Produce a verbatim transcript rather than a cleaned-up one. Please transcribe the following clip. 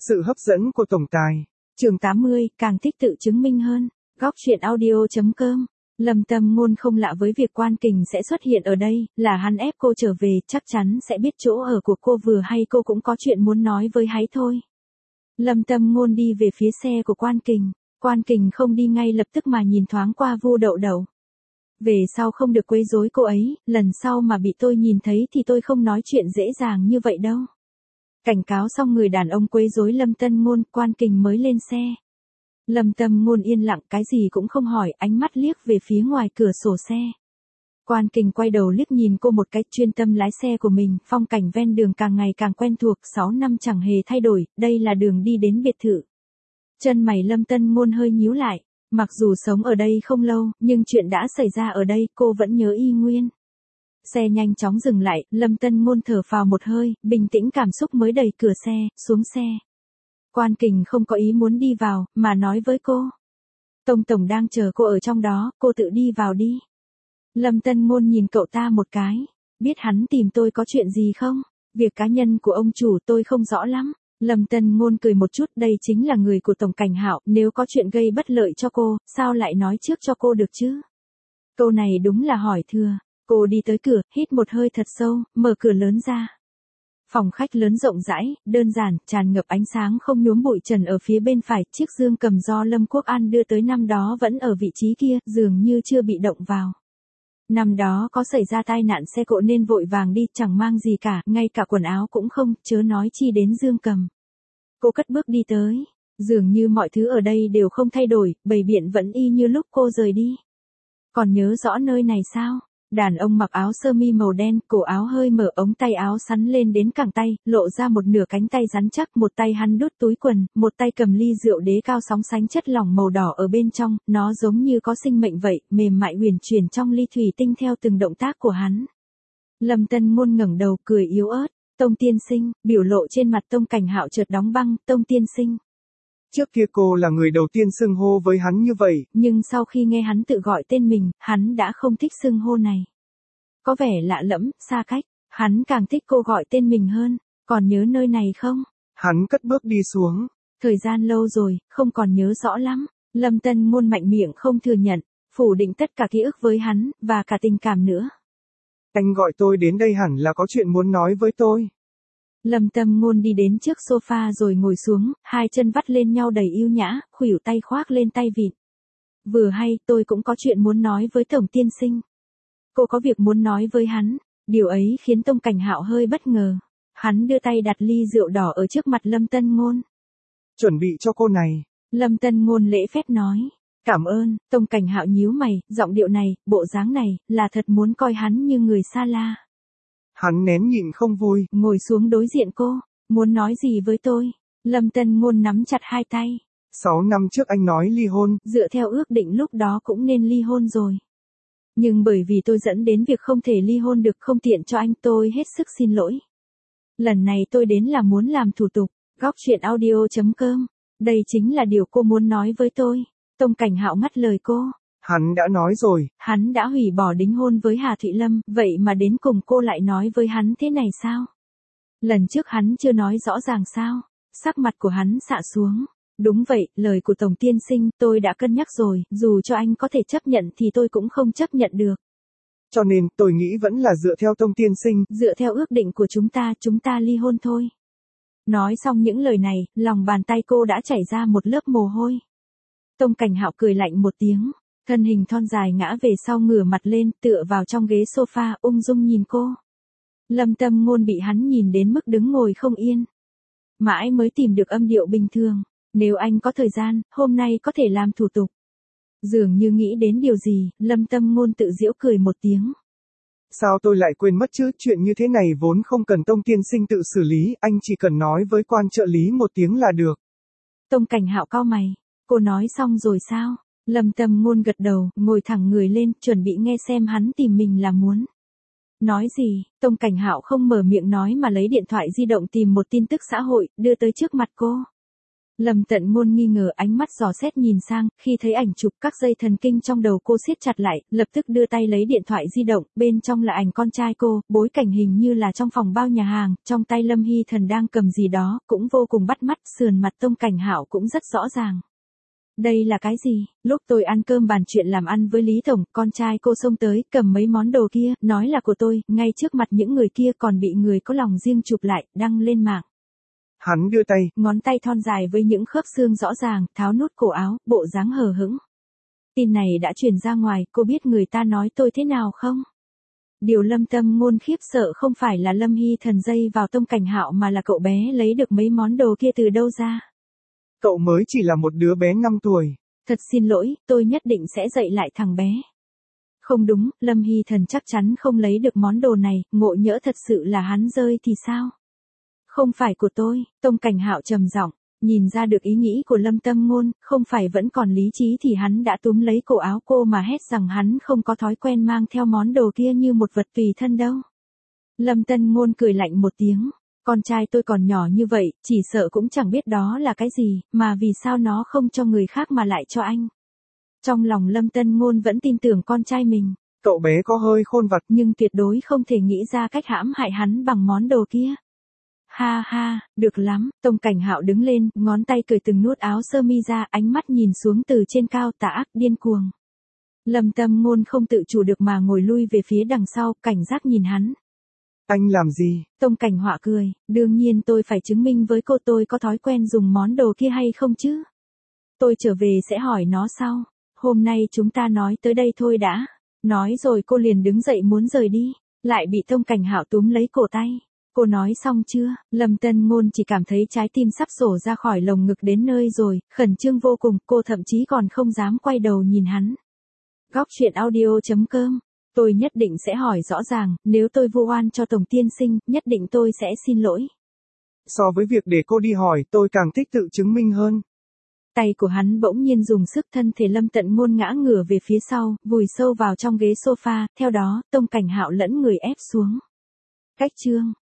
Sự hấp dẫn của tổng tài. Chương tám mươi, càng thích tự chứng minh hơn. Góc truyện audio chấm com. Lâm Tâm Ngôn không lạ với việc Quan Kình sẽ xuất hiện ở đây, là hắn ép cô trở về, chắc chắn sẽ biết chỗ ở của cô vừa hay cô cũng có chuyện muốn nói với hắn thôi. Lâm Tâm Ngôn đi về phía xe của Quan Kình. Quan Kình không đi ngay lập tức mà nhìn thoáng qua Vu Đậu Đậu. Về sau không được quấy rối cô ấy, lần sau mà bị tôi nhìn thấy thì tôi không nói chuyện dễ dàng như vậy đâu. Cảnh cáo xong người đàn ông quấy rối Lâm Tâm Ngôn, Quan Kình mới lên xe. Lâm Tâm Ngôn yên lặng cái gì cũng không hỏi, ánh mắt liếc về phía ngoài cửa sổ xe. Quan Kình quay đầu liếc nhìn cô một cái, chuyên tâm lái xe của mình, phong cảnh ven đường càng ngày càng quen thuộc, sáu năm chẳng hề thay đổi, đây là đường đi đến biệt thự. Chân mày Lâm Tâm Ngôn hơi nhíu lại, mặc dù sống ở đây không lâu, nhưng chuyện đã xảy ra ở đây cô vẫn nhớ y nguyên. Xe nhanh chóng dừng lại, Lâm Tâm Ngôn thở phào một hơi, bình tĩnh cảm xúc mới đẩy cửa xe, xuống xe. Quan Kình không có ý muốn đi vào, mà nói với cô. Tông Tổng đang chờ cô ở trong đó, cô tự đi vào đi. Lâm Tâm Ngôn nhìn cậu ta một cái, biết hắn tìm tôi có chuyện gì không? Việc cá nhân của ông chủ tôi không rõ lắm. Lâm Tâm Ngôn cười một chút, đây chính là người của Tổng Cảnh Hạo, nếu có chuyện gây bất lợi cho cô, sao lại nói trước cho cô được chứ? Câu này đúng là hỏi thừa. Cô đi tới cửa, hít một hơi thật sâu, mở cửa lớn ra. Phòng khách lớn rộng rãi, đơn giản, tràn ngập ánh sáng không nhuốm bụi trần ở phía bên phải, chiếc dương cầm do Lâm Quốc An đưa tới năm đó vẫn ở vị trí kia, dường như chưa bị động vào. Năm đó có xảy ra tai nạn xe cộ nên vội vàng đi, chẳng mang gì cả, ngay cả quần áo cũng không, chớ nói chi đến dương cầm. Cô cất bước đi tới, dường như mọi thứ ở đây đều không thay đổi, bày biện vẫn y như lúc cô rời đi. Còn nhớ rõ nơi này sao? Đàn ông mặc áo sơ mi màu đen, cổ áo hơi mở, ống tay áo sắn lên đến cẳng tay, lộ ra một nửa cánh tay rắn chắc, một tay hắn đút túi quần, một tay cầm ly rượu đế cao sóng sánh chất lỏng màu đỏ ở bên trong, nó giống như có sinh mệnh vậy, mềm mại huyền chuyển trong ly thủy tinh theo từng động tác của hắn. Lâm Tâm Ngôn ngẩng đầu cười yếu ớt, Tông tiên sinh, biểu lộ trên mặt Tông Cảnh Hạo chợt đóng băng, Tông tiên sinh. Trước kia cô là người đầu tiên xưng hô với hắn như vậy. Nhưng sau khi nghe hắn tự gọi tên mình, hắn đã không thích xưng hô này. Có vẻ lạ lẫm, xa cách, hắn càng thích cô gọi tên mình hơn, còn nhớ nơi này không? Hắn cất bước đi xuống. Thời gian lâu rồi, không còn nhớ rõ lắm. Lâm Tâm Ngôn mạnh miệng không thừa nhận, phủ định tất cả ký ức với hắn, và cả tình cảm nữa. Anh gọi tôi đến đây hẳn là có chuyện muốn nói với tôi. Lâm Tâm Ngôn đi đến trước sofa rồi ngồi xuống, hai chân vắt lên nhau đầy yêu nhã, khuỷu tay khoác lên tay vịn. Vừa hay, tôi cũng có chuyện muốn nói với Tổng tiên sinh. Cô có việc muốn nói với hắn, điều ấy khiến Tông Cảnh Hạo hơi bất ngờ. Hắn đưa tay đặt ly rượu đỏ ở trước mặt Lâm Tâm Ngôn. Chuẩn bị cho cô này. Lâm Tâm Ngôn lễ phép nói. Cảm ơn. Tông Cảnh Hạo nhíu mày, giọng điệu này, bộ dáng này, là thật muốn coi hắn như người xa la. Hắn nén nhịn không vui. Ngồi xuống đối diện cô, muốn nói gì với tôi? Lâm Tâm Ngôn nắm chặt hai tay. Sáu năm trước anh nói ly hôn. Dựa theo ước định lúc đó cũng nên ly hôn rồi. Nhưng bởi vì tôi dẫn đến việc không thể ly hôn được, không tiện cho anh, tôi hết sức xin lỗi. Lần này tôi đến là muốn làm thủ tục. Góc truyện audio chấm com. Đây chính là điều cô muốn nói với tôi. Tông Cảnh Hạo ngắt lời cô. Hắn đã nói rồi. Hắn đã hủy bỏ đính hôn với Hà Thụy Lâm, vậy mà đến cùng cô lại nói với hắn thế này sao? Lần trước hắn chưa nói rõ ràng sao? Sắc mặt của hắn xạ xuống. Đúng vậy, lời của Tổng tiên sinh, tôi đã cân nhắc rồi, dù cho anh có thể chấp nhận thì tôi cũng không chấp nhận được. Cho nên, tôi nghĩ vẫn là dựa theo Tông tiên sinh. Dựa theo ước định của chúng ta, chúng ta ly hôn thôi. Nói xong những lời này, lòng bàn tay cô đã chảy ra một lớp mồ hôi. Tông Cảnh Hạo cười lạnh một tiếng, thân hình thon dài ngã về sau, ngửa mặt lên, tựa vào trong ghế sofa, ung dung nhìn cô. Lâm Tâm Ngôn bị hắn nhìn đến mức đứng ngồi không yên. Mãi mới tìm được âm điệu bình thường. Nếu anh có thời gian, hôm nay có thể làm thủ tục. Dường như nghĩ đến điều gì, Lâm Tâm Ngôn tự giễu cười một tiếng. Sao tôi lại quên mất chứ, chuyện như thế này vốn không cần Tông tiên sinh tự xử lý, anh chỉ cần nói với quan trợ lý một tiếng là được. Tông Cảnh Hạo cau mày, cô nói xong rồi sao? Lâm Tâm Ngôn gật đầu, ngồi thẳng người lên, chuẩn bị nghe xem hắn tìm mình là muốn nói gì. Tông Cảnh Hạo không mở miệng nói mà lấy điện thoại di động tìm một tin tức xã hội, đưa tới trước mặt cô. Lâm Tận Ngôn nghi ngờ ánh mắt dò xét nhìn sang, khi thấy ảnh chụp các dây thần kinh trong đầu cô siết chặt lại, lập tức đưa tay lấy điện thoại di động, bên trong là ảnh con trai cô, bối cảnh hình như là trong phòng bao nhà hàng, trong tay Lâm Hy Thần đang cầm gì đó, cũng vô cùng bắt mắt, sườn mặt Tông Cảnh Hạo cũng rất rõ ràng. Đây là cái gì? Lúc tôi ăn cơm bàn chuyện làm ăn với Lý Tổng, con trai cô xông tới, cầm mấy món đồ kia, nói là của tôi, ngay trước mặt những người kia còn bị người có lòng riêng chụp lại, đăng lên mạng. Hắn đưa tay, ngón tay thon dài với những khớp xương rõ ràng, tháo nút cổ áo, bộ dáng hờ hững. Tin này đã truyền ra ngoài, cô biết người ta nói tôi thế nào không? Điều Lâm Tâm Ngôn khiếp sợ không phải là Lâm Hy Thần dây vào Tông Cảnh Hạo mà là cậu bé lấy được mấy món đồ kia từ đâu ra. Cậu mới chỉ là một đứa bé năm tuổi. Thật xin lỗi, tôi nhất định sẽ dạy lại thằng bé. Không đúng, Lâm Hy Thần chắc chắn không lấy được món đồ này, ngộ nhỡ thật sự là hắn rơi thì sao? Không phải của tôi, Tông Cảnh Hạo trầm giọng, nhìn ra được ý nghĩ của Lâm Tâm Ngôn, không phải vẫn còn lý trí thì hắn đã túm lấy cổ áo cô mà hét rằng hắn không có thói quen mang theo món đồ kia như một vật tùy thân đâu. Lâm Tân Ngôn cười lạnh một tiếng, con trai tôi còn nhỏ như vậy, chỉ sợ cũng chẳng biết đó là cái gì, mà vì sao nó không cho người khác mà lại cho anh. Trong lòng Lâm Tân Ngôn vẫn tin tưởng con trai mình. Cậu bé có hơi khôn vặt, nhưng tuyệt đối không thể nghĩ ra cách hãm hại hắn bằng món đồ kia. Ha ha, được lắm, Tông Cảnh Hạo đứng lên, ngón tay cởi từng nút áo sơ mi ra, ánh mắt nhìn xuống từ trên cao tà ác điên cuồng. Lâm Tâm Ngôn không tự chủ được mà ngồi lui về phía đằng sau, cảnh giác nhìn hắn. Anh làm gì? Tông Cảnh Họa cười, đương nhiên tôi phải chứng minh với cô tôi có thói quen dùng món đồ kia hay không chứ. Tôi trở về sẽ hỏi nó sau, hôm nay chúng ta nói tới đây thôi đã. Nói rồi cô liền đứng dậy muốn rời đi, lại bị Tông Cảnh Hạo túm lấy cổ tay. Cô nói xong chưa? Lâm Tân Ngôn chỉ cảm thấy trái tim sắp sổ ra khỏi lồng ngực đến nơi rồi, khẩn trương vô cùng, cô thậm chí còn không dám quay đầu nhìn hắn. Góc truyện audio chấm com. Tôi nhất định sẽ hỏi rõ ràng, nếu tôi vu oan cho Tổng tiên sinh, nhất định tôi sẽ xin lỗi. So với việc để cô đi hỏi, tôi càng thích tự chứng minh hơn. Tay của hắn bỗng nhiên dùng sức, thân thể Lâm Tận Ngôn ngã ngửa về phía sau, vùi sâu vào trong ghế sofa, theo đó, Tông Cảnh Hạo lẫn người ép xuống. Cách chương